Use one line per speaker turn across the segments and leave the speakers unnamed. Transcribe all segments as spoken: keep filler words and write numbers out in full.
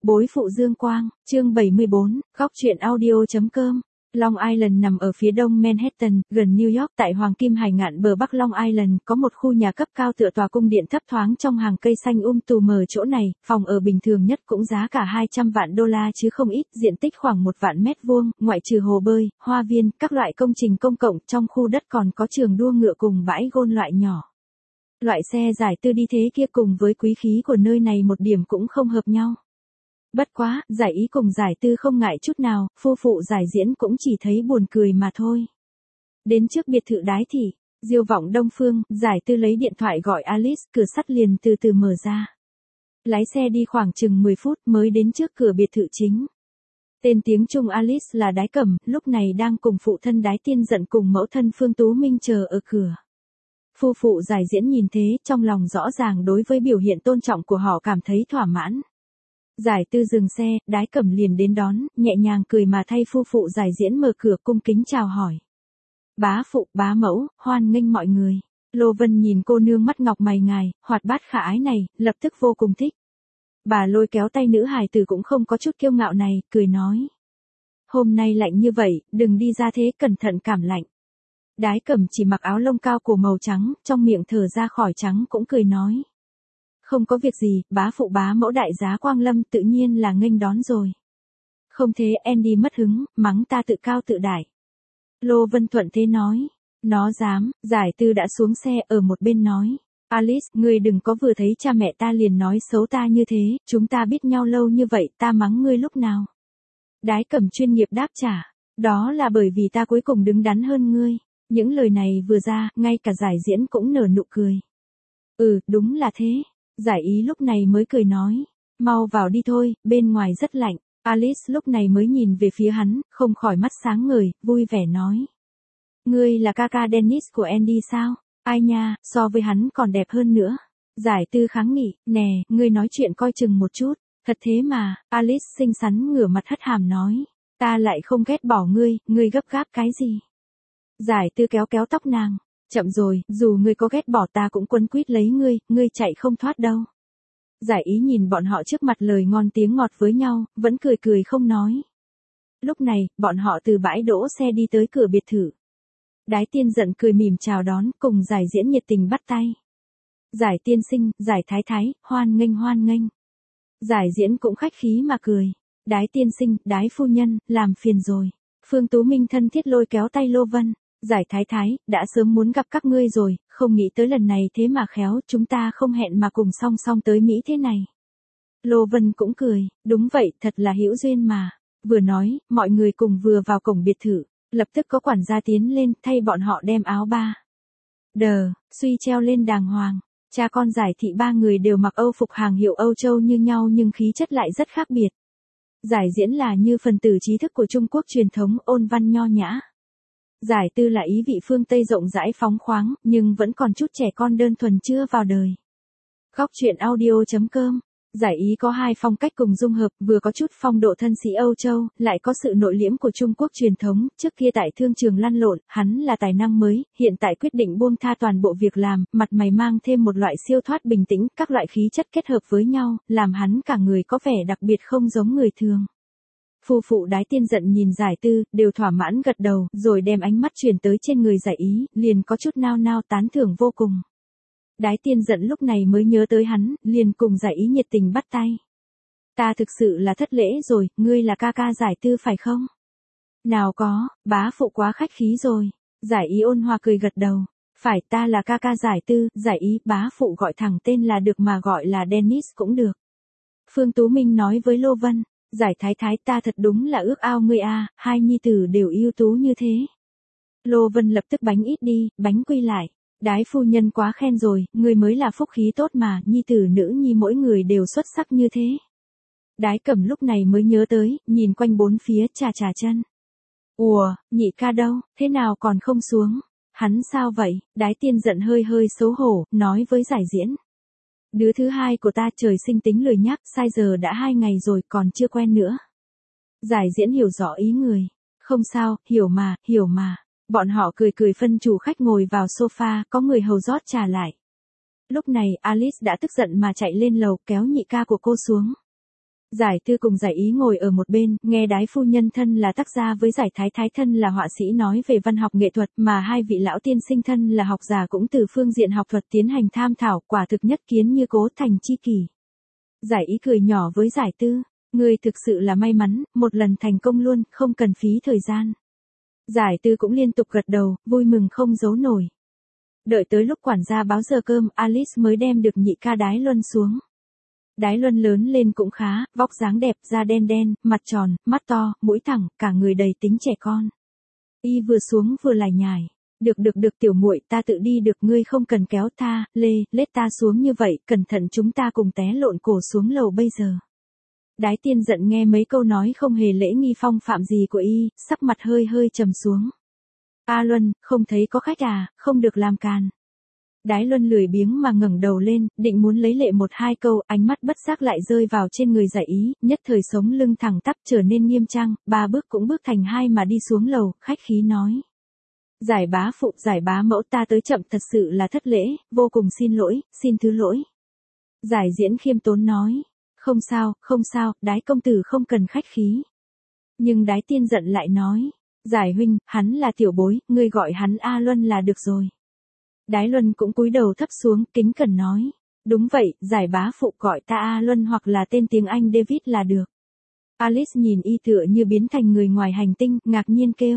Bối phụ Dương Quang, chương bảy mươi bốn, góc truyện audio.com. Long Island nằm ở phía đông Manhattan, gần New York. Tại Hoàng Kim Hải ngạn bờ Bắc Long Island, có một khu nhà cấp cao tựa tòa cung điện thấp thoáng trong hàng cây xanh um tùm. Ở chỗ này, phòng ở bình thường nhất cũng giá cả hai trăm vạn đô la chứ không ít, diện tích khoảng một vạn mét vuông, ngoại trừ hồ bơi, hoa viên, các loại công trình công cộng, trong khu đất còn có trường đua ngựa cùng bãi gôn loại nhỏ. Loại xe giải tư đi thế kia cùng với quý khí của nơi này một điểm cũng không hợp nhau. Bất quá, giải ý cùng giải tư không ngại chút nào, phu phụ giải diễn cũng chỉ thấy buồn cười mà thôi. Đến trước biệt thự Đái Thị, Diêu Vọng Đông Phương, giải tư lấy điện thoại gọi Alice, cửa sắt liền từ từ mở ra. Lái xe đi khoảng chừng mười phút mới đến trước cửa biệt thự chính. Tên tiếng Trung Alice là Đái Cẩm, lúc này đang cùng phụ thân Đái Tiên Dận cùng mẫu thân Phương Tú Minh chờ ở cửa. Phu phụ giải diễn nhìn thế, trong lòng rõ ràng đối với biểu hiện tôn trọng của họ cảm thấy thỏa mãn. Giải tư dừng xe, Đái Cẩm liền đến đón, nhẹ nhàng cười mà thay phu phụ giải diễn mở cửa cung kính chào hỏi. Bá phụ, bá mẫu, hoan nghênh mọi người. Lô Vân nhìn cô nương mắt ngọc mày ngài, hoạt bát khả ái này, lập tức vô cùng thích. Bà lôi kéo tay nữ hài tử cũng không có chút kiêu ngạo này, cười nói. Hôm nay lạnh như vậy, đừng đi ra thế, cẩn thận cảm lạnh. Đái Cẩm chỉ mặc áo lông cao cổ màu trắng, trong miệng thở ra khỏi trắng cũng cười nói. Không có việc gì, bá phụ bá mẫu đại giá quang lâm tự nhiên là nghênh đón rồi. Không thế Andy mất hứng, mắng ta tự cao tự đại. Lô Vân thuận thế nói. Nó dám, giải tư đã xuống xe ở một bên nói. Alice, ngươi đừng có vừa thấy cha mẹ ta liền nói xấu ta như thế, chúng ta biết nhau lâu như vậy, ta mắng ngươi lúc nào. Đái Cẩm chuyên nghiệp đáp trả. Đó là bởi vì ta cuối cùng đứng đắn hơn ngươi. Những lời này vừa ra, ngay cả giải diễn cũng nở nụ cười. Ừ, đúng là thế. Giải ý lúc này mới cười nói. Mau vào đi thôi, bên ngoài rất lạnh. Alice lúc này mới nhìn về phía hắn, không khỏi mắt sáng ngời, vui vẻ nói. Ngươi là ca ca Dennis của Andy sao? Ai nha, so với hắn còn đẹp hơn nữa. Giải tư kháng nghị, nè, ngươi nói chuyện coi chừng một chút. Thật thế mà, Alice xinh xắn ngửa mặt hất hàm nói. Ta lại không ghét bỏ ngươi, ngươi gấp gáp cái gì? Giải tư kéo kéo tóc nàng. Chậm rồi, dù ngươi có ghét bỏ ta cũng quấn quýt lấy ngươi, ngươi chạy không thoát đâu. Giải ý nhìn bọn họ trước mặt lời ngon tiếng ngọt với nhau, vẫn cười cười không nói. Lúc này, bọn họ từ bãi đỗ xe đi tới cửa biệt thự. Đái Tiên Dận cười mỉm chào đón, cùng giải diễn nhiệt tình bắt tay. Giải tiên sinh, giải thái thái, hoan nghênh hoan nghênh. Giải diễn cũng khách khí mà cười. Đái tiên sinh, đái phu nhân, làm phiền rồi. Phương Tú Minh thân thiết lôi kéo tay Lô Vân. Giải thái thái, đã sớm muốn gặp các ngươi rồi, không nghĩ tới lần này thế mà khéo, chúng ta không hẹn mà cùng song song tới Mỹ thế này. Lô Vân cũng cười, đúng vậy, thật là hữu duyên mà. Vừa nói, mọi người cùng vừa vào cổng biệt thự, lập tức có quản gia tiến lên, thay bọn họ đem áo ba. Đờ, suy treo lên đàng hoàng. Cha con Giải Thị ba người đều mặc Âu phục hàng hiệu Âu Châu như nhau nhưng khí chất lại rất khác biệt. Giải diễn là như phần tử trí thức của Trung Quốc truyền thống, ôn văn nho nhã. Giải tư là ý vị phương Tây rộng rãi phóng khoáng, nhưng vẫn còn chút trẻ con đơn thuần chưa vào đời. Góc truyện audio.com. Giải ý có hai phong cách cùng dung hợp, vừa có chút phong độ thân sĩ Âu Châu, lại có sự nội liễm của Trung Quốc truyền thống. Trước kia tại thương trường lăn lộn, hắn là tài năng mới, hiện tại quyết định buông tha toàn bộ việc làm, mặt mày mang thêm một loại siêu thoát bình tĩnh, các loại khí chất kết hợp với nhau, làm hắn cả người có vẻ đặc biệt không giống người thường. Phu phụ Đái Tiên Dận nhìn giải tư, đều thỏa mãn gật đầu, rồi đem ánh mắt chuyển tới trên người giải ý, liền có chút nao nao tán thưởng vô cùng. Đái Tiên Dận lúc này mới nhớ tới hắn, liền cùng giải ý nhiệt tình bắt tay. Ta thực sự là thất lễ rồi, ngươi là ca ca giải tư phải không? Nào có, bá phụ quá khách khí rồi. Giải ý ôn hòa cười gật đầu. Phải, ta là ca ca giải tư, giải ý, bá phụ gọi thẳng tên là được mà gọi là Dennis cũng được. Phương Tú Minh nói với Lô Vân. Giải thái thái, ta thật đúng là ước ao ngươi a, hai nhi tử đều ưu tú như thế. Lô Vân lập tức bánh ít đi, bánh quy lại. Đái phu nhân quá khen rồi, ngươi mới là phúc khí tốt mà, nhi tử nữ nhi mỗi người đều xuất sắc như thế. Đái Cẩm lúc này mới nhớ tới, nhìn quanh bốn phía, chà chà chân. Ủa, nhị ca đâu, thế nào còn không xuống? Hắn sao vậy? Đái Tiên Dận hơi hơi xấu hổ, nói với giải diễn. Đứa thứ hai của ta trời sinh tính lười nhác, sai giờ đã hai ngày rồi còn chưa quen nữa. Giải diễn hiểu rõ ý người. Không sao, hiểu mà, hiểu mà. Bọn họ cười cười phân chủ khách ngồi vào sofa, có người hầu rót trà lại. Lúc này Alice đã tức giận mà chạy lên lầu kéo nhị ca của cô xuống. Giải Tư cùng Giải Ý ngồi ở một bên, nghe Đái phu nhân thân là tác gia với Giải Thái Thái thân là họa sĩ nói về văn học nghệ thuật, mà hai vị lão tiên sinh thân là học giả cũng từ phương diện học thuật tiến hành tham thảo, quả thực nhất kiến như cố thành chi kỷ. Giải Ý cười nhỏ với Giải Tư, ngươi thực sự là may mắn, một lần thành công luôn, không cần phí thời gian. Giải Tư cũng liên tục gật đầu, vui mừng không giấu nổi. Đợi tới lúc quản gia báo giờ cơm, Alice mới đem được nhị ca Đái Luân xuống. Đái Luân lớn lên cũng khá, vóc dáng đẹp, da đen đen, mặt tròn, mắt to, mũi thẳng, cả người đầy tính trẻ con. Y vừa xuống vừa lải nhải, được được được tiểu muội, ta tự đi được, ngươi không cần kéo ta, lê, lết ta xuống như vậy, cẩn thận chúng ta cùng té lộn cổ xuống lầu bây giờ. Đái Tiên giận nghe mấy câu nói không hề lễ nghi phong phạm gì của y, sắc mặt hơi hơi trầm xuống. A Luân, không thấy có khách à, không được làm càn. Đái Luân lười biếng mà ngẩng đầu lên, định muốn lấy lệ một hai câu, ánh mắt bất giác lại rơi vào trên người Giải Ý, nhất thời sống lưng thẳng tắp trở nên nghiêm trang, ba bước cũng bước thành hai mà đi xuống lầu, khách khí nói. Giải bá phụ, giải bá mẫu, ta tới chậm thật sự là thất lễ, vô cùng xin lỗi, xin thứ lỗi. Giải Diễn khiêm tốn nói, không sao, không sao, Đái công tử không cần khách khí. Nhưng Đái Tiên giận lại nói, Giải huynh, hắn là tiểu bối, ngươi gọi hắn A Luân là được rồi. Đái Luân cũng cúi đầu thấp xuống, kính cẩn nói, đúng vậy, Giải bá phụ gọi ta A Luân hoặc là tên tiếng Anh David là được. Alice nhìn y tựa như biến thành người ngoài hành tinh, ngạc nhiên kêu.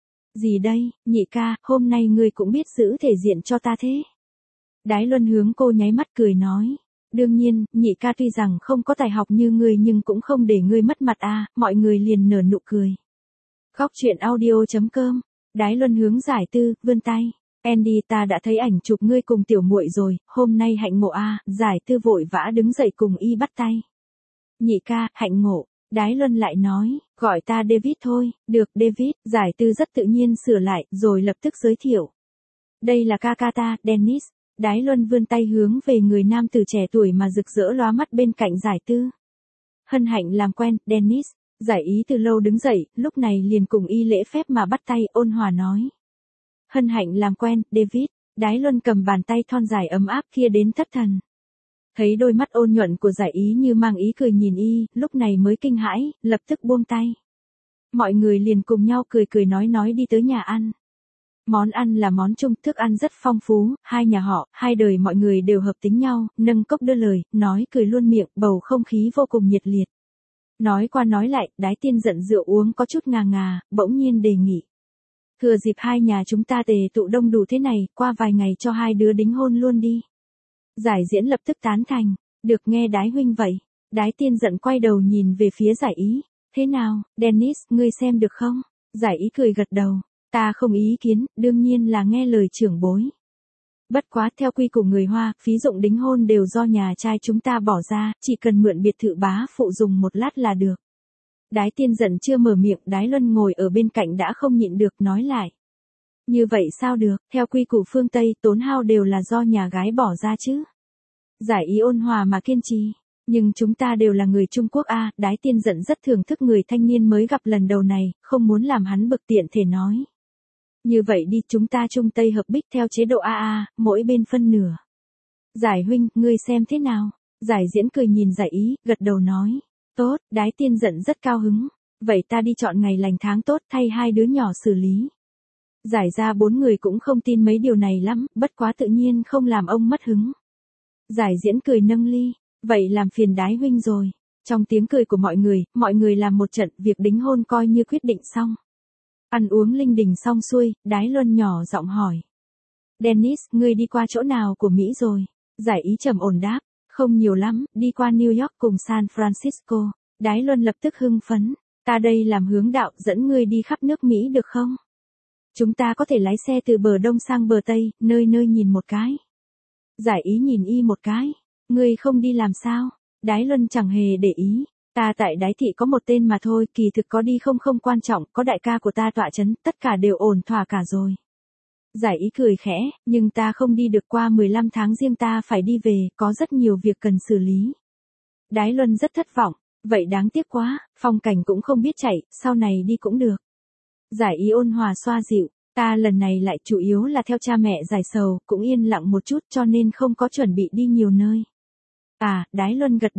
Gì đây, nhị ca, hôm nay ngươi cũng biết giữ thể diện cho ta thế. Đái Luân hướng cô nháy mắt cười nói, đương nhiên, nhị ca tuy rằng không có tài học như ngươi nhưng cũng không để ngươi mất mặt a. Mọi người liền nở nụ cười. Góc truyện audio chấm com, Đái Luân hướng Giải Tư, vươn tay. Andy, ta đã thấy ảnh chụp ngươi cùng tiểu muội rồi, hôm nay hạnh ngộ a. Giải Tư vội vã đứng dậy cùng y bắt tay. Nhị ca, hạnh ngộ. Đái Luân lại nói, gọi ta David thôi, được David. Giải Tư rất tự nhiên sửa lại, rồi lập tức giới thiệu. Đây là ca ca ta, Dennis. Đái Luân vươn tay hướng về người nam tử trẻ tuổi mà rực rỡ lóa mắt bên cạnh Giải Tư. Hân hạnh làm quen, Dennis. Giải Ý từ lâu đứng dậy, lúc này liền cùng y lễ phép mà bắt tay, ôn hòa nói. Hân hạnh làm quen, David. Đái Luân cầm bàn tay thon dài ấm áp kia đến thất thần. Thấy đôi mắt ôn nhuận của Giải Ý như mang ý cười nhìn y, lúc này mới kinh hãi, lập tức buông tay. Mọi người liền cùng nhau cười cười nói nói đi tới nhà ăn. Món ăn là món chung, thức ăn rất phong phú, hai nhà họ, hai đời mọi người đều hợp tính nhau, nâng cốc đưa lời, nói cười luôn miệng, bầu không khí vô cùng nhiệt liệt. Nói qua nói lại, Đái Tiên giận rượu uống có chút ngà ngà, bỗng nhiên đề nghị. Thừa dịp hai nhà chúng ta tề tụ đông đủ thế này, qua vài ngày cho hai đứa đính hôn luôn đi. Giải Diễn lập tức tán thành, được nghe Đái huynh vậy. Đái Tiên giận quay đầu nhìn về phía Giải Ý, thế nào, Dennis, ngươi xem được không? Giải Ý cười gật đầu, ta không ý kiến, đương nhiên là nghe lời trưởng bối. Bất quá theo quy của người Hoa, phí dụng đính hôn đều do nhà trai chúng ta bỏ ra, chỉ cần mượn biệt thự bá phụ dùng một lát là được. Đái Tiên giận chưa mở miệng, Đái Luân ngồi ở bên cạnh đã không nhịn được nói lại. Như vậy sao được, theo quy củ phương Tây, tốn hao đều là do nhà gái bỏ ra chứ. Giải Ý ôn hòa mà kiên trì, nhưng chúng ta đều là người Trung Quốc a. Đái Tiên giận rất thưởng thức người thanh niên mới gặp lần đầu này, không muốn làm hắn bực tiện thể nói. Như vậy đi, chúng ta Trung Tây hợp bích theo chế độ a a, mỗi bên phân nửa. Giải huynh, ngươi xem thế nào? Giải Diễn cười nhìn Giải Ý, gật đầu nói. Tốt, Đái Tiên giận rất cao hứng. Vậy ta đi chọn ngày lành tháng tốt thay hai đứa nhỏ xử lý. Giải ra bốn người cũng không tin mấy điều này lắm, bất quá tự nhiên không làm ông mất hứng. Giải Diễn cười nâng ly, vậy làm phiền Đái huynh rồi. Trong tiếng cười của mọi người, mọi người làm một trận, việc đính hôn coi như quyết định xong. Ăn uống linh đình xong xuôi, Đái Luân nhỏ giọng hỏi. Dennis, ngươi đi qua chỗ nào của Mỹ rồi? Giải Ý trầm ổn đáp, không nhiều lắm, đi qua New York cùng San Francisco. Đái Luân lập tức hưng phấn, ta đây làm hướng đạo dẫn ngươi đi khắp nước Mỹ được không? Chúng ta có thể lái xe từ bờ đông sang bờ tây, nơi nơi nhìn một cái. Giải Ý nhìn y một cái, ngươi không đi làm sao? Đái Luân chẳng hề để ý, ta tại Đái thị có một tên mà thôi, kỳ thực có đi không không quan trọng, có đại ca của ta tọa chấn, tất cả đều ổn thỏa cả rồi. Giải Ý cười khẽ, nhưng ta không đi được, qua mười lăm tháng riêng ta phải đi về, có rất nhiều việc cần xử lý. Đái Luân rất thất vọng, vậy đáng tiếc quá, phong cảnh cũng không biết chạy, sau này đi cũng được. Giải Ý ôn hòa xoa dịu, ta lần này lại chủ yếu là theo cha mẹ giải sầu, cũng yên lặng một chút cho nên không có chuẩn bị đi nhiều nơi. À, Đái Luân gật đầu,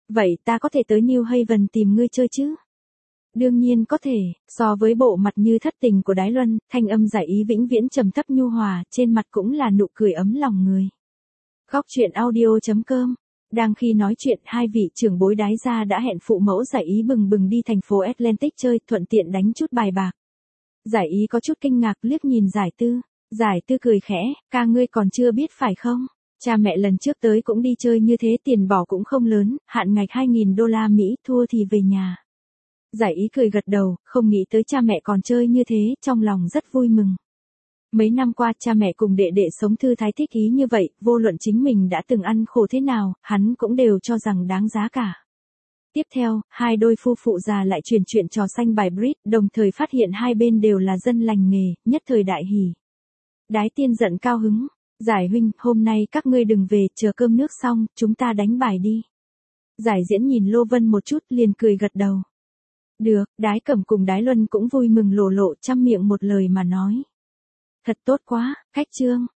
Vậy ta có thể tới New Haven tìm ngươi chơi chứ? Đương nhiên có thể, so với bộ mặt như thất tình của Đái Luân, thanh âm Giải Ý vĩnh viễn trầm thấp nhu hòa, trên mặt cũng là nụ cười ấm lòng người. Góc truyện audio chấm com. Đang khi nói chuyện, hai vị trưởng bối Đái gia đã hẹn phụ mẫu Giải Ý bừng bừng đi thành phố Atlantic chơi, thuận tiện đánh chút bài bạc. Giải Ý có chút kinh ngạc liếc nhìn Giải Tư. Giải Tư cười khẽ, ca ngươi còn chưa biết phải không? Cha mẹ lần trước tới cũng đi chơi như thế, tiền bỏ cũng không lớn, hạn ngạch hai nghìn đô la Mỹ, thua thì về nhà. Giải Ý cười gật đầu, không nghĩ tới cha mẹ còn chơi như thế, trong lòng rất vui mừng. Mấy năm qua cha mẹ cùng đệ đệ sống thư thái thích ý như vậy, vô luận chính mình đã từng ăn khổ thế nào, hắn cũng đều cho rằng đáng giá cả. Tiếp theo, hai đôi phu phụ già lại truyền chuyện trò xanh bài bridge, đồng thời phát hiện hai bên đều là dân lành nghề, nhất thời đại hỉ. Đái Tiên giận cao hứng, Giải huynh, hôm nay các ngươi đừng về, chờ cơm nước xong, chúng ta đánh bài đi. Giải Diễn nhìn Lô Vân một chút, liền cười gật đầu. Được, Đái Cẩm cùng Đái Luân cũng vui mừng lộ lộ trăm miệng một lời mà nói. Thật tốt quá, khách trương.